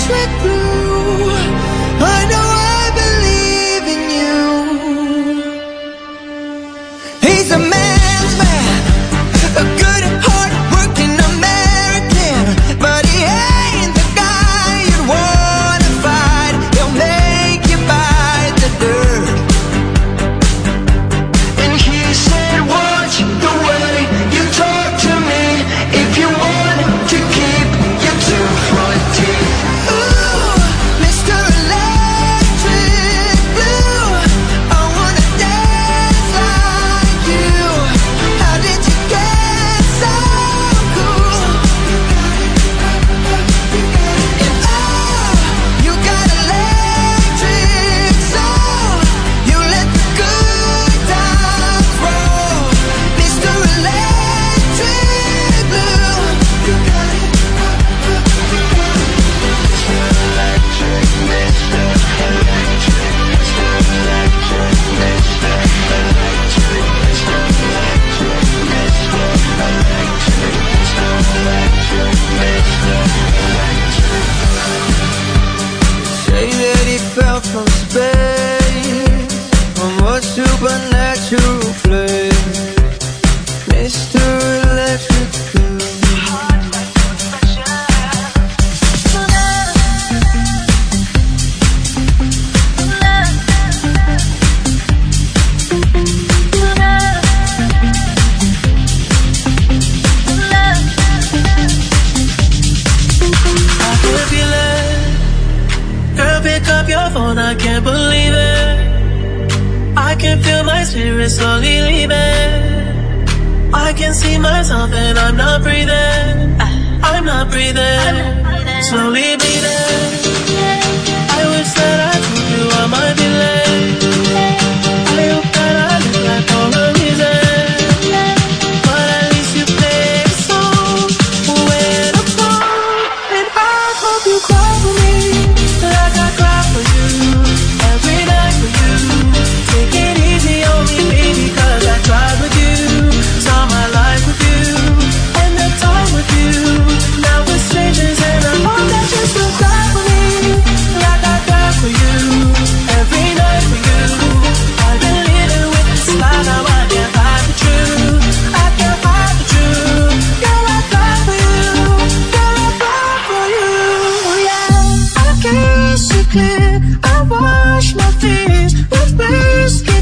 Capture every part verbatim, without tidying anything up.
electric blue. I know I believe in you. He's a man's man, a good hard working American, but he ain't the guy you'd wanna fight. He'll make you bite the dirt. And he said, watch the way you talk to me if you want to keep your two front teeth. Ooh, Mister Electric Blue, I wanna dance like you. How did you get so cool? And oh, you got electric soul. You let the good times roll. Mister Electric Blue, you got it. Say that he fell from space, from a supernatural place. Mister Electric Blue. I can feel it. Girl, pick up your phone, I can't believe it. I can feel my spirit slowly leaving. I can see myself and I'm not breathing. I'm not breathing. Slowly bleeding. I wish that I told you I might be late. I hope that I look like all the reason. But at least you play the song when I'm gone. And I hope you cry for me like I cry for you. Every night for you. Take it easy on me, baby, cause I tried with you. Saw my life with you. And the time with you. Now we're strangers and I hope that you still cry for me like I cry for you. Every night for you. I've been living with this lie, now I can't hide the truth. I can't hide the truth. Girl, I cry for you. Girl, I cry for you. Yeah, I kiss you clear. I wash my fears with whiskey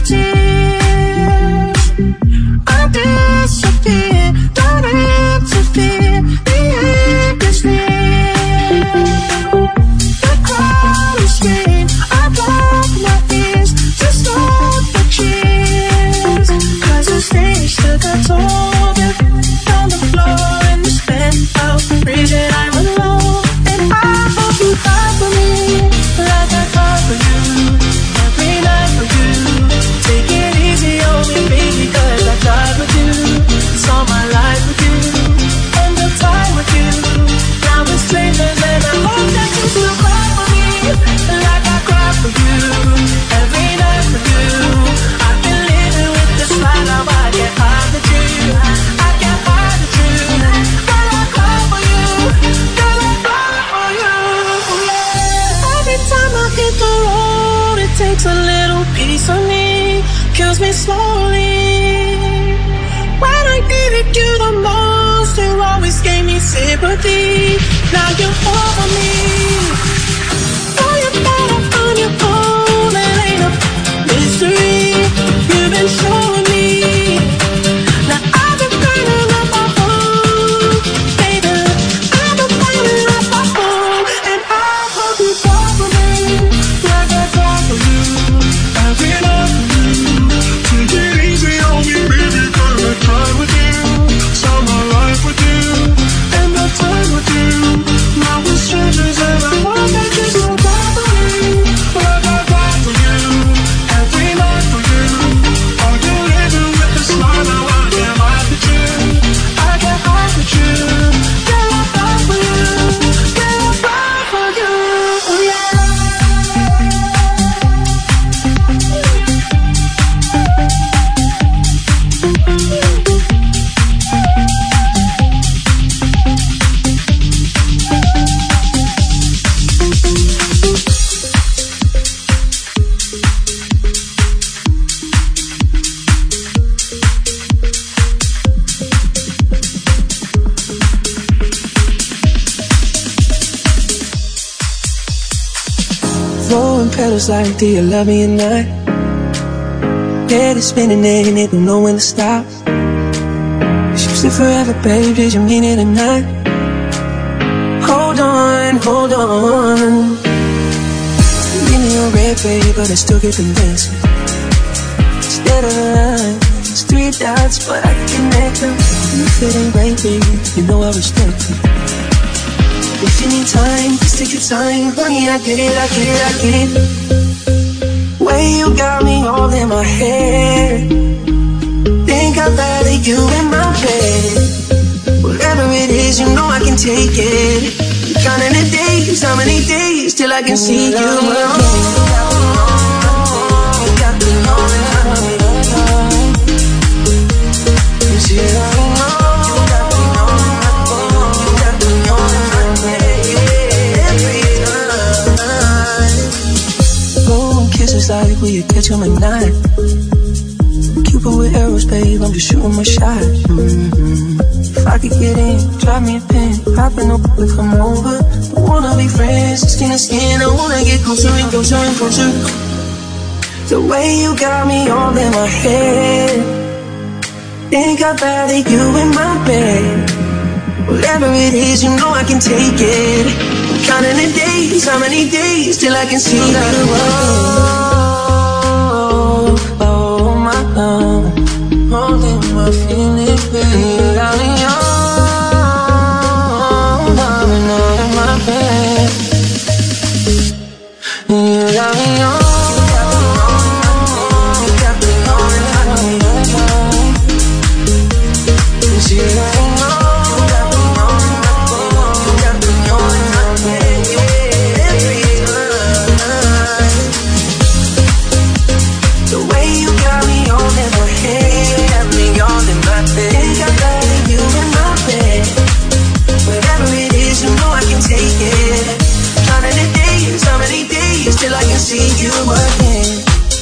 tears. I disappear, don't interfere. The end is near. The crowd is scream. I block my ears to stop the cheers. Cause the stage took a toll. On the floor in this penthouse, reason I'm alone. And I hope you cry for me like I cry for you. Every night for you. Take it easy on me, baby, cause I tried with you. Saw my life with you. And the time with you. Now we're strangers and I hope that you still cry for me like I cry for you. Every night for you. I've been living with this lie, now I can't hide the truth. I can't hide the truth. Girl, I cry for you. Girl, I cry for you. Yeah. Every time I hit the road, it takes a little piece of me, kills me slowly. When I needed you the most, you always gave me sympathy. Now you're over me. Know you're better on your own, it ain't a mystery. You've been showing me. Now I've been burning up my home, baby. I've been burning up my home, and I hope you fall for me like I fall for you. Every night for you. Take it easy on me, baby, cause I tried with you. Saw my life with you. And the time with you. Now we're strangers and I petals like, do you love me or not? Head is spinning and it don't know when to stop. You said forever, babe, did you mean it or not? Hold on, hold on. Give me your red, baby, but I still get convinced. Instead of a line, it's three dots, but I can connect them. If it ain't right, baby, you know I respect you. If you need time, just take your time. Honey, I get it, I get it, I get it. Way you got me all in my head. Think I'd rather you in my bed. Whatever it is, you know I can take it. Counting the days, how many days till I can see you again. Like will you catch him at night? Cupid with arrows, babe, I'm just shooting my shot. Mm-hmm. If I could get in, drop me a pin, popping up, we come over. I wanna be friends, skin to skin, I wanna get closer and closer and closer. The way you got me all in my head. Think I'd rather you in my bed. Whatever it is, you know I can take it. Counting the days, how many days till I can see you again. Holding my feelings, baby, got me on, loving all in my bed. You got me on, got me on, got me on. You got me on, got me on, got me on in my bed, yeah, every time. The way you got me on in my head. Think I'd rather you in my bed. Whatever it is, you know I can take it. Counting the days, how many days till I can see you again.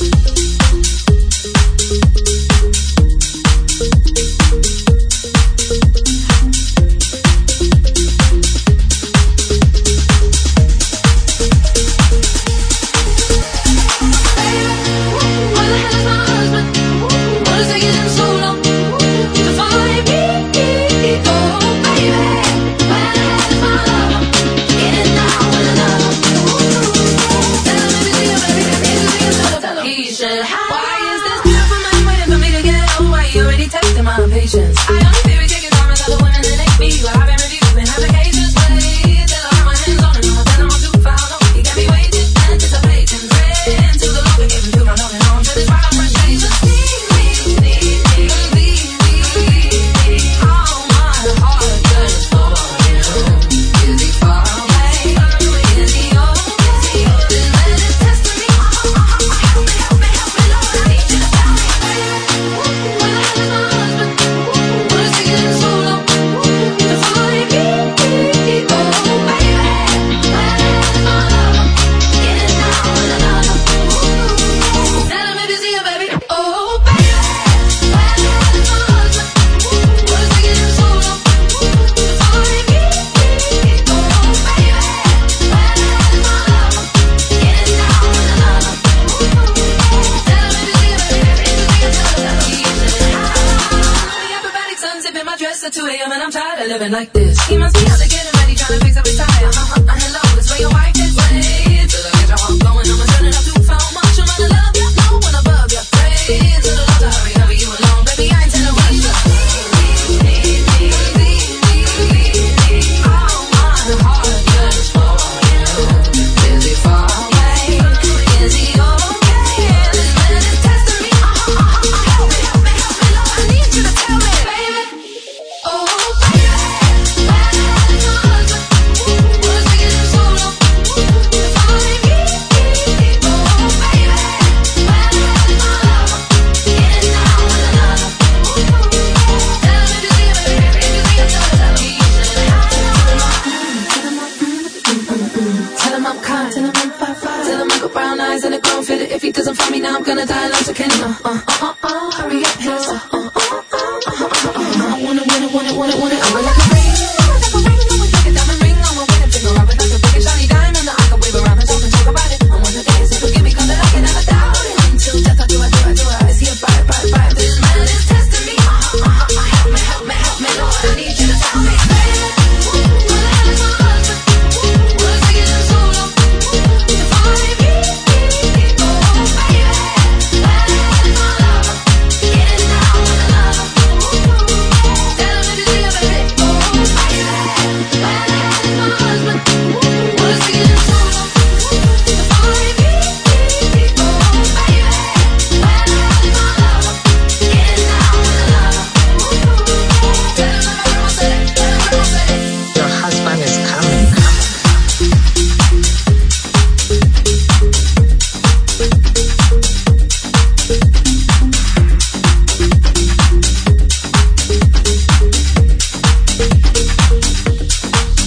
Like this, he must be out to get him ready, trying to fix up his tire. Uh-huh, uh, hello, that's where your wife is. Wait till I get your heart going, I'ma turn it up too far. Much I'm gonna love you, no one above you. Pray to the Lord to hurry, hurry you along, baby. I ain't telling rush you. All my heart just for you. Is he far away? Is he okay? This man is testing me. Uh-huh, uh-huh, help me, help me, help me, Lord. I need you to tell me, baby. Oh, baby. If he doesn't find me now, I'm gonna die alone. So can you, uh, uh, uh, uh, hurry up, hands up, uh, uh, uh, uh, uh, uh, uh, I wanna, want it, want it, want it, want it. I'm like a ring, like a ring, I'm like a diamond ring on my wedding finger. I would like a big and shiny diamond that I can wave around and talk and talk about it. I wanna dance and forget.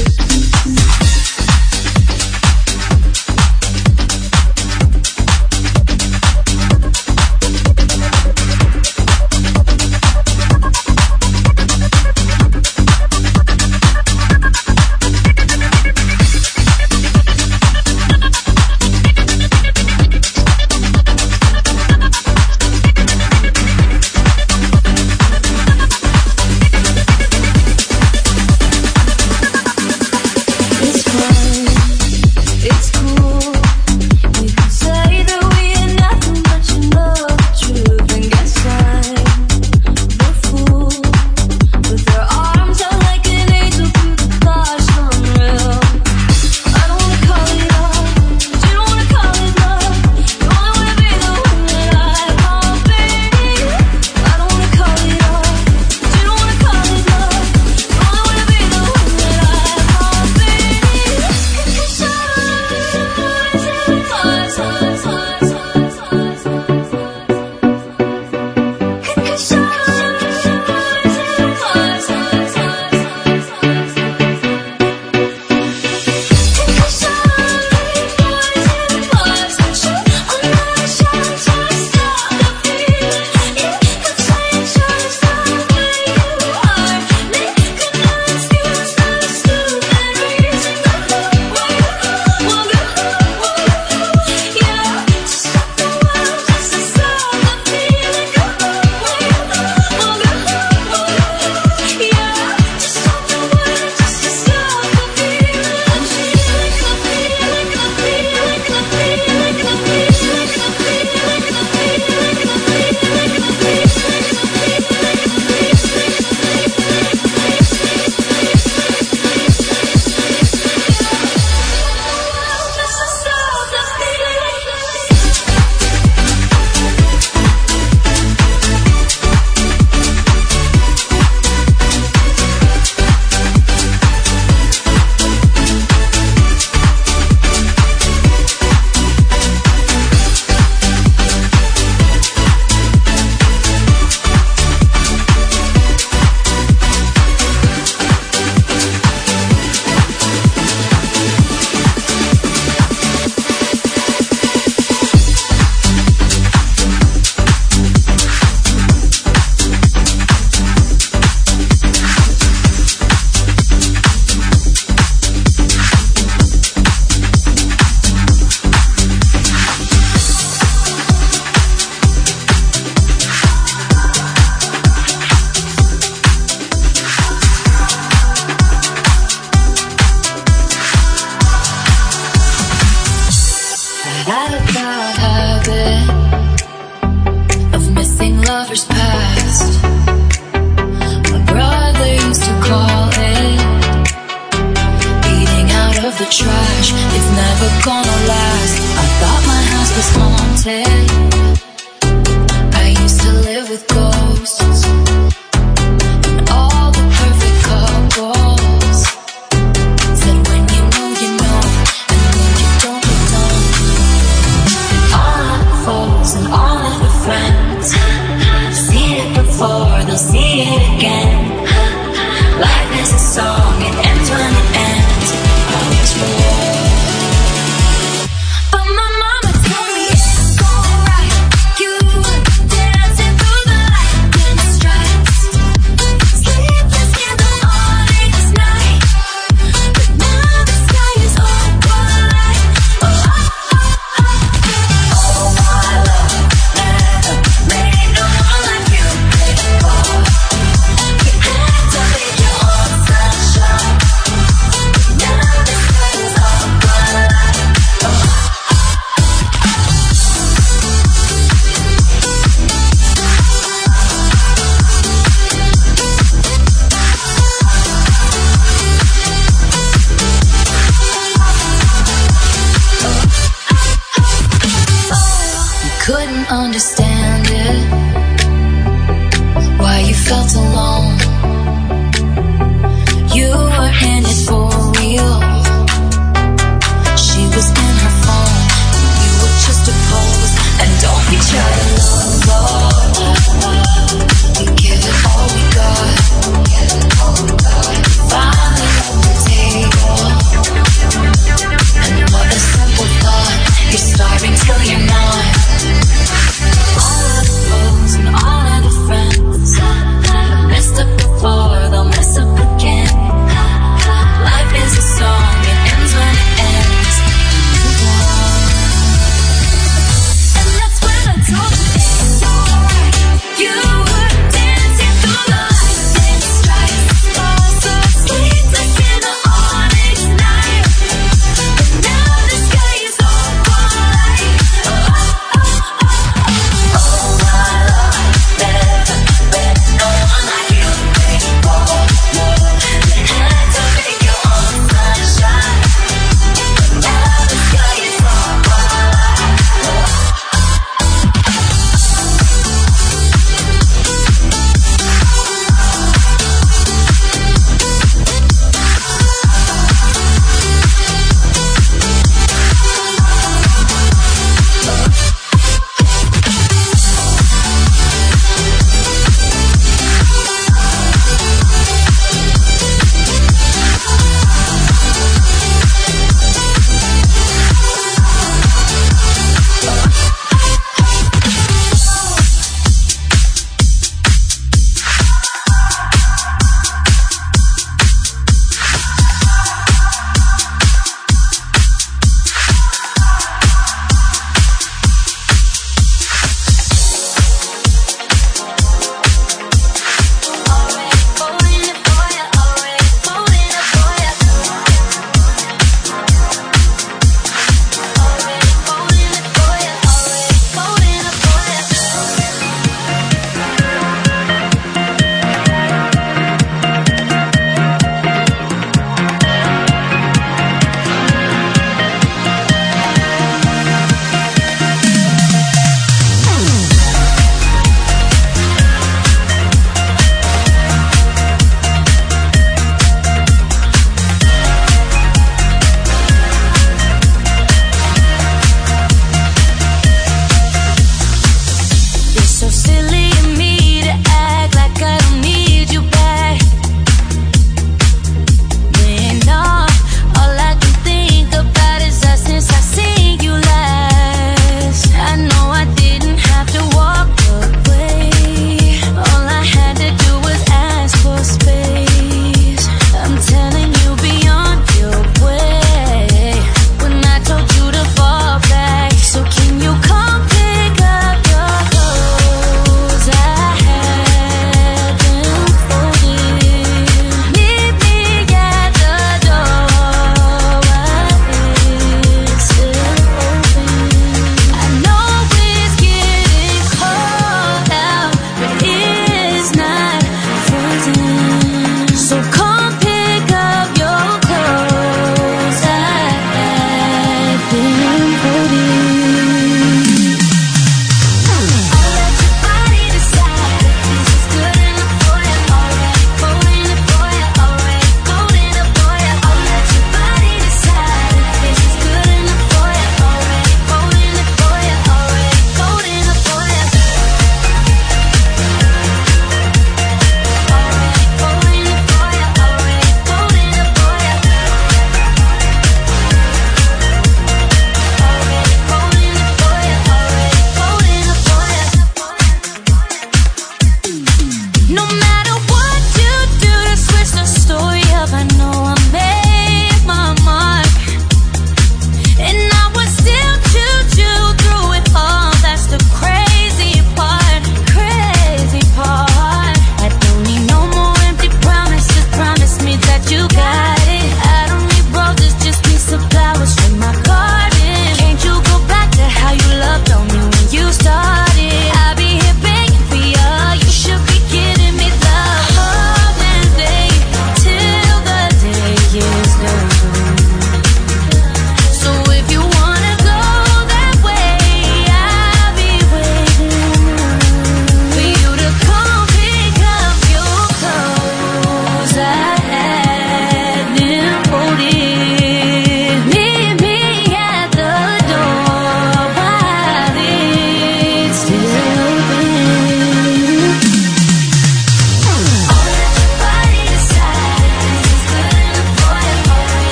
lovers past. My brother used to call it eating out of the trash. It's never gonna last. I thought my house was haunted. I used to live with ghosts.